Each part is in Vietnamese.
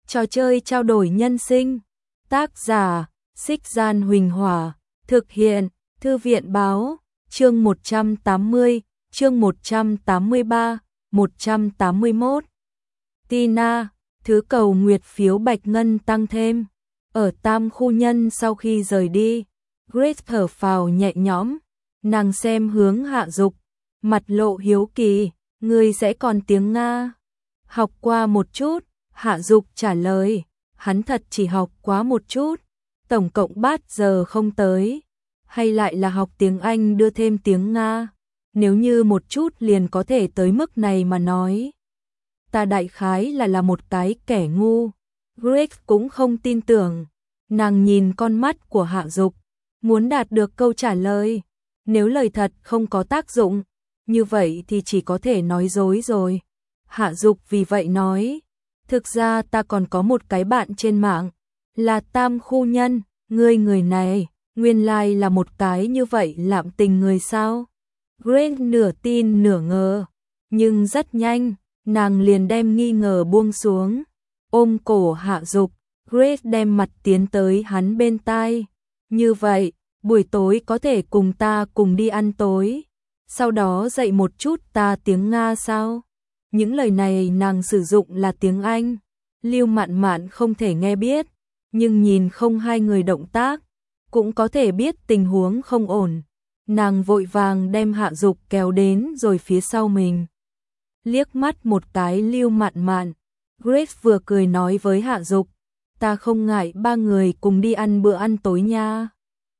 Trò chơi trao đổi nhân sinh. Tác giả: Xích Gian Huỳnh Hỏa. Thực hiện: Thư viện báo. Chương 180, chương 183, 181. Tina, thứ cầu nguyệt phiếu bạch ngân tăng thêm. Ở Tam Khu Nhân sau khi rời đi, Grace thở phào nhẹ nhõm. Nàng xem hướng Hạ Dục, mặt lộ hiếu kỳ. Ngươi sẽ còn tiếng Nga? Học qua một chút, Hạ Dục trả lời. Hắn thật chỉ học quá một chút, tổng cộng 3 giờ không tới. Hay lại là học tiếng Anh đưa thêm tiếng Nga? Nếu như một chút liền có thể tới mức này mà nói, ta đại khái là một cái kẻ ngu. Grace cũng không tin tưởng. Nàng nhìn con mắt của Hạ Dục, muốn đạt được câu trả lời. Nếu lời thật không có tác dụng, như vậy thì chỉ có thể nói dối rồi. Hạ Dục vì vậy nói, thực ra ta còn có một cái bạn trên mạng, là Tam Khu Nhân. Ngươi người này, nguyên lai là một cái như vậy lạm tình người sao? Grace nửa tin nửa ngờ, nhưng rất nhanh, nàng liền đem nghi ngờ buông xuống. Ôm cổ Hạ Dục, Grace đem mặt tiến tới hắn bên tai. Như vậy, buổi tối có thể cùng ta cùng đi ăn tối, sau đó dạy một chút ta tiếng Nga sao? Những lời này nàng sử dụng là tiếng Anh. Lưu Mạn Mạn không thể nghe biết, nhưng nhìn không hai người động tác, cũng có thể biết tình huống không ổn. Nàng vội vàng đem Hạ Dục kéo đến rồi phía sau mình. Liếc mắt một cái Lưu Mạn Mạn, Grace vừa cười nói với Hạ Dục, ta không ngại ba người cùng đi ăn bữa ăn tối nha.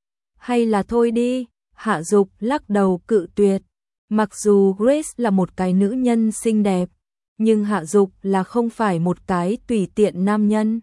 Hay là thôi đi? Hạ Dục lắc đầu cự tuyệt. Mặc dù Grace là một cái nữ nhân xinh đẹp, nhưng Hạ Dục là không phải một cái tùy tiện nam nhân.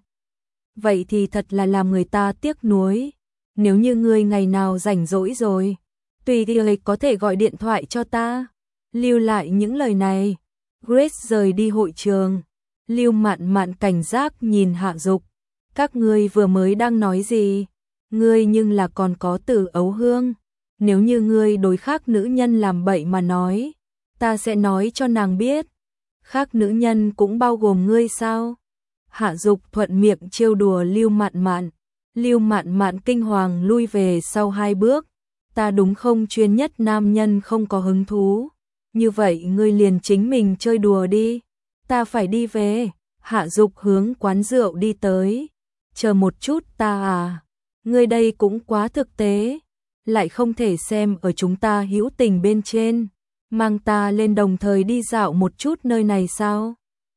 Vậy thì thật là làm người ta tiếc nuối. Nếu như ngươi ngày nào rảnh rỗi rồi, tùy ngươi có thể gọi điện thoại cho ta. Lưu lại những lời này, Grace rời đi hội trường. Lưu Mạn Mạn cảnh giác nhìn Hạ Dục. Các ngươi vừa mới đang nói gì? Ngươi nhưng là còn có Từ Ấu Hương. Nếu như ngươi đối khác nữ nhân làm bậy mà nói, ta sẽ nói cho nàng biết. Khác nữ nhân cũng bao gồm ngươi sao? Hạ Dục thuận miệng trêu đùa Lưu Mạn Mạn. Lưu Mạn Mạn kinh hoàng lui về sau 2 bước. Ta đúng không chuyên nhất nam nhân không có hứng thú. Như vậy ngươi liền chính mình chơi đùa đi. Ta phải đi về. Hạ Dục hướng quán rượu đi tới. Chờ một chút ta à. Ngươi đây cũng quá thực tế. Lại không thể xem ở chúng ta hữu tình bên trên. Mang ta lên đồng thời đi dạo một chút nơi này sao?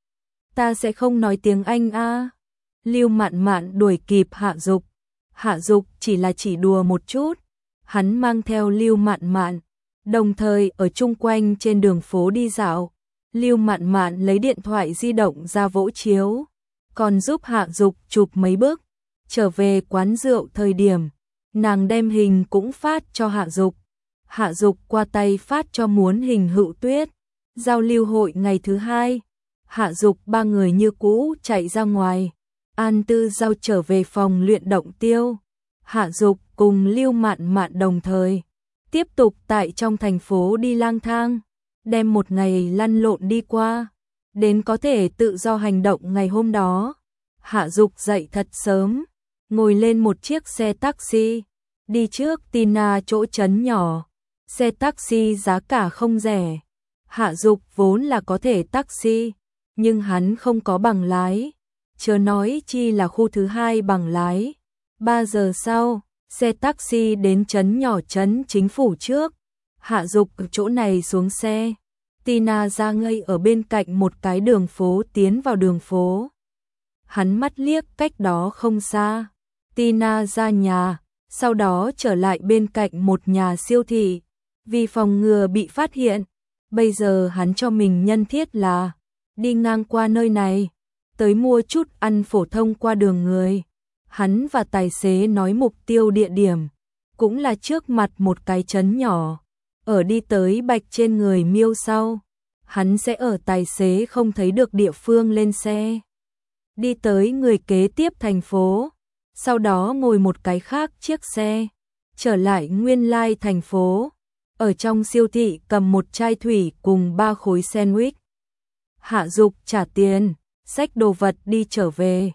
Ta sẽ không nói tiếng Anh a. Lưu Mạn Mạn đuổi kịp Hạ Dục. Hạ Dục chỉ đùa một chút. Hắn mang theo Lưu Mạn Mạn, đồng thời ở chung quanh trên đường phố đi dạo. Lưu Mạn Mạn lấy điện thoại di động ra vỗ chiếu, còn giúp Hạ Dục chụp mấy bức. Trở về quán rượu thời điểm, nàng đem hình cũng phát cho Hạ Dục. Hạ Dục qua tay phát cho Muốn Hình Hữu Tuyết. Giao lưu hội ngày thứ 2, Hạ Dục 3 người như cũ chạy ra ngoài. An Tư Giao trở về phòng luyện động tiêu. Hạ Dục cùng Lưu Mạn Mạn đồng thời tiếp tục tại trong thành phố đi lang thang, đem một ngày lăn lộn đi qua, đến có thể tự do hành động ngày hôm đó. Hạ Dục dậy thật sớm, ngồi lên một chiếc xe taxi, đi trước Tina chỗ trấn nhỏ. Xe taxi giá cả không rẻ. Hạ Dục vốn là có thể taxi, nhưng hắn không có bằng lái, chớ nói chi là khu thứ 2 bằng lái. 3 giờ sau, xe taxi đến trấn nhỏ trấn chính phủ trước. Hạ Dục ở chỗ này xuống xe. Tina ra ngây ở bên cạnh một cái đường phố tiến vào đường phố. Hắn mắt liếc cách đó không xa. Tina ra nhà, sau đó trở lại bên cạnh một nhà siêu thị. Vì phòng ngừa bị phát hiện, bây giờ hắn cho mình nhân thiết là đi ngang qua nơi này, tới mua chút ăn phổ thông qua đường người. Hắn và tài xế nói mục tiêu địa điểm, cũng là trước mặt một cái trấn nhỏ. Ở đi tới Bạch trên người Miêu sau, hắn sẽ ở tài xế không thấy được địa phương lên xe. Đi tới người kế tiếp thành phố, sau đó ngồi một cái khác chiếc xe, trở lại nguyên lai thành phố. Ở trong siêu thị cầm một chai thủy cùng 3 khối sandwich. Hạ Dục trả tiền, xách đồ vật đi trở về.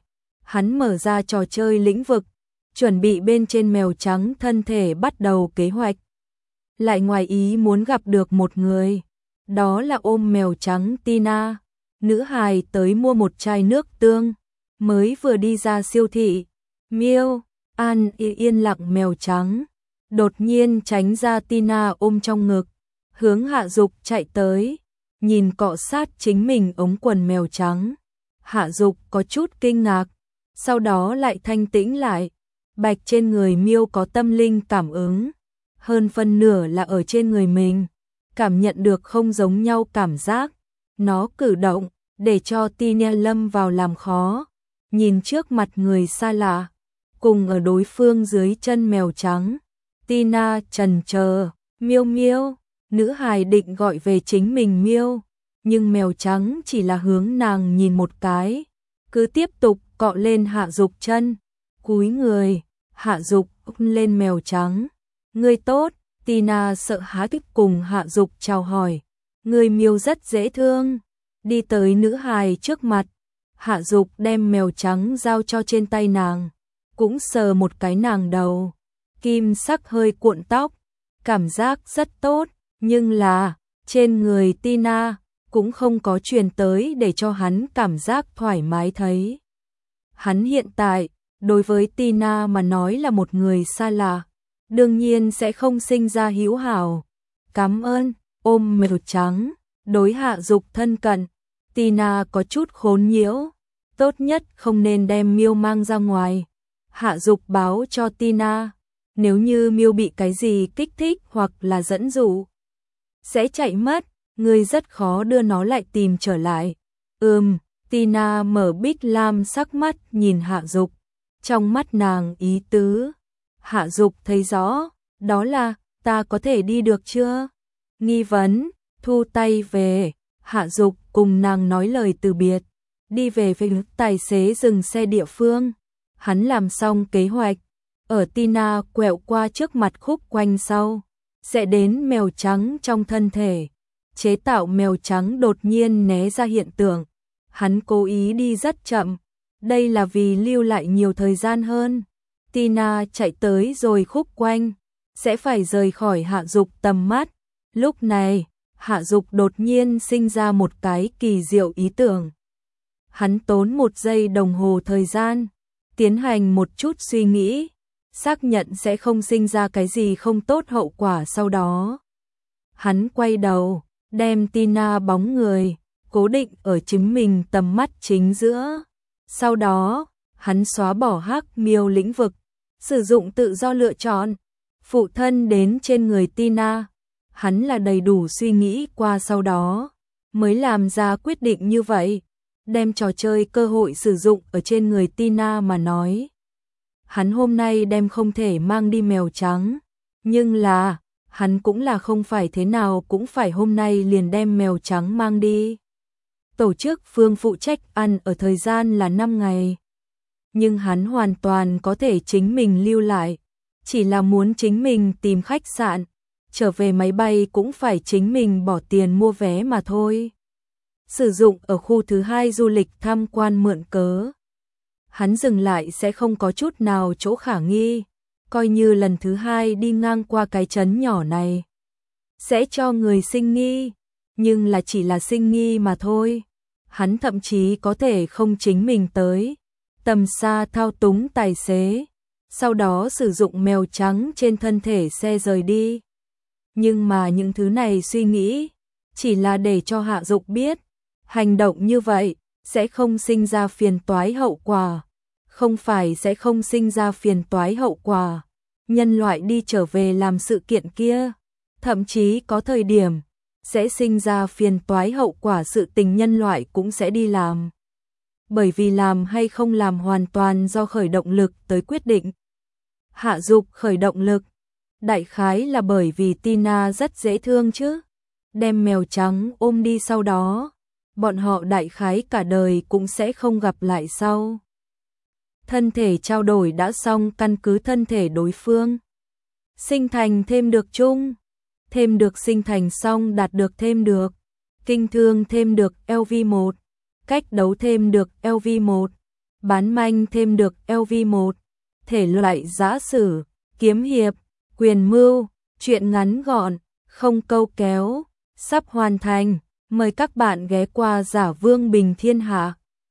Hắn mở ra trò chơi lĩnh vực, chuẩn bị bên trên mèo trắng thân thể bắt đầu kế hoạch. Lại ngoài ý muốn gặp được một người, đó là ôm mèo trắng Tina. Nữ hài tới mua một chai nước tương, mới vừa đi ra siêu thị. Miêu, an yên lặng mèo trắng, đột nhiên tránh ra Tina ôm trong ngực, hướng Hạ Dục chạy tới, nhìn cọ sát chính mình ống quần mèo trắng. Hạ Dục có chút kinh ngạc, sau đó lại thanh tĩnh lại. Bạch trên người Miêu có tâm linh cảm ứng, hơn phân nửa là ở trên người mình, cảm nhận được không giống nhau cảm giác. Nó cử động, để cho Tina lâm vào làm khó, nhìn trước mặt người xa lạ, cùng ở đối phương dưới chân mèo trắng. Tina chần chờ, Miêu Miêu, nữ hài định gọi về chính mình Miêu, nhưng mèo trắng chỉ là hướng nàng nhìn một cái, cứ tiếp tục cọ lên Hạ Dục chân, cúi người, Hạ Dục lên mèo trắng. Ngươi tốt, Tina sợ hãi cùng Hạ Dục chào hỏi. Người Miêu rất dễ thương. Đi tới nữ hài trước mặt, Hạ Dục đem mèo trắng giao cho trên tay nàng, cũng sờ một cái nàng đầu, kim sắc hơi cuộn tóc, cảm giác rất tốt, nhưng là trên người Tina cũng không có truyền tới để cho hắn cảm giác thoải mái thấy. Hắn hiện tại, đối với Tina mà nói là một người xa lạ, đương nhiên sẽ không sinh ra hữu hảo. Cảm ơn, ôm mèo trắng, đối Hạ Dục thân cận. Tina có chút khốn nhiễu, tốt nhất không nên đem Miêu mang ra ngoài. Hạ Dục báo cho Tina, nếu như Miêu bị cái gì kích thích hoặc là dẫn dụ, sẽ chạy mất, người rất khó đưa nó lại tìm trở lại. Tina mở bích lam sắc mắt nhìn Hạ Dục, trong mắt nàng ý tứ. Hạ Dục thấy rõ, đó là, ta có thể đi được chưa? Nghi vấn, thu tay về. Hạ Dục cùng nàng nói lời từ biệt, đi về phía tài xế dừng xe địa phương. Hắn làm xong kế hoạch, ở Tina quẹo qua trước mặt khúc quanh sau, sẽ đến mèo trắng trong thân thể, chế tạo mèo trắng đột nhiên né ra hiện tượng. Hắn cố ý đi rất chậm, đây là vì lưu lại nhiều thời gian hơn. Tina chạy tới rồi khúc quanh, sẽ phải rời khỏi Hạ Dục tầm mắt. Lúc này, Hạ Dục đột nhiên sinh ra một cái kỳ diệu ý tưởng. Hắn tốn 1 giây đồng hồ thời gian, tiến hành một chút suy nghĩ, xác nhận sẽ không sinh ra cái gì không tốt hậu quả sau đó. Hắn quay đầu, đem Tina bóng người, cố định ở chính mình tầm mắt chính giữa. Sau đó, hắn xóa bỏ hắc miêu lĩnh vực, sử dụng tự do lựa chọn, phụ thân đến trên người Tina. Hắn là đầy đủ suy nghĩ qua sau đó, mới làm ra quyết định như vậy, đem trò chơi cơ hội sử dụng ở trên người Tina mà nói. Hắn hôm nay đem không thể mang đi mèo trắng, nhưng là, hắn cũng là không phải thế nào cũng phải hôm nay liền đem mèo trắng mang đi. Tổ chức Phương phụ trách ăn ở thời gian là 5 ngày, nhưng hắn hoàn toàn có thể chính mình lưu lại, chỉ là muốn chính mình tìm khách sạn, trở về máy bay cũng phải chính mình bỏ tiền mua vé mà thôi. Sử dụng ở khu thứ 2 du lịch tham quan mượn cớ. Hắn dừng lại sẽ không có chút nào chỗ khả nghi, coi như lần thứ 2 đi ngang qua cái trấn nhỏ này, sẽ cho người sinh nghi, nhưng là chỉ là sinh nghi mà thôi. Hắn thậm chí có thể không chính mình tới, tầm xa thao túng tài xế, sau đó sử dụng mèo trắng trên thân thể xe rời đi. Nhưng mà những thứ này suy nghĩ, chỉ là để cho Hạ Dục biết, hành động như vậy, sẽ không sinh ra phiền toái hậu quả. Không phải sẽ không sinh ra phiền toái hậu quả. Nhân loại đi trở về làm sự kiện kia, thậm chí có thời điểm, sẽ sinh ra phiền toái hậu quả sự tình nhân loại cũng sẽ đi làm. Bởi vì làm hay không làm hoàn toàn do khởi động lực tới quyết định. Hạ Dục khởi động lực, đại khái là bởi vì Tina rất dễ thương chứ. Đem mèo trắng ôm đi sau đó, bọn họ đại khái cả đời cũng sẽ không gặp lại sau. Thân thể trao đổi đã xong, căn cứ thân thể đối phương. Sinh thành thêm được chung, thêm được sinh thành xong đạt được thêm được. Kinh thương thêm được LV1, cách đấu thêm được LV1, bán manh thêm được LV1, thể loại giã sử, kiếm hiệp, quyền mưu, truyện ngắn gọn, không câu kéo, sắp hoàn thành. Mời các bạn ghé qua Giả Vương Bình Thiên Hạ.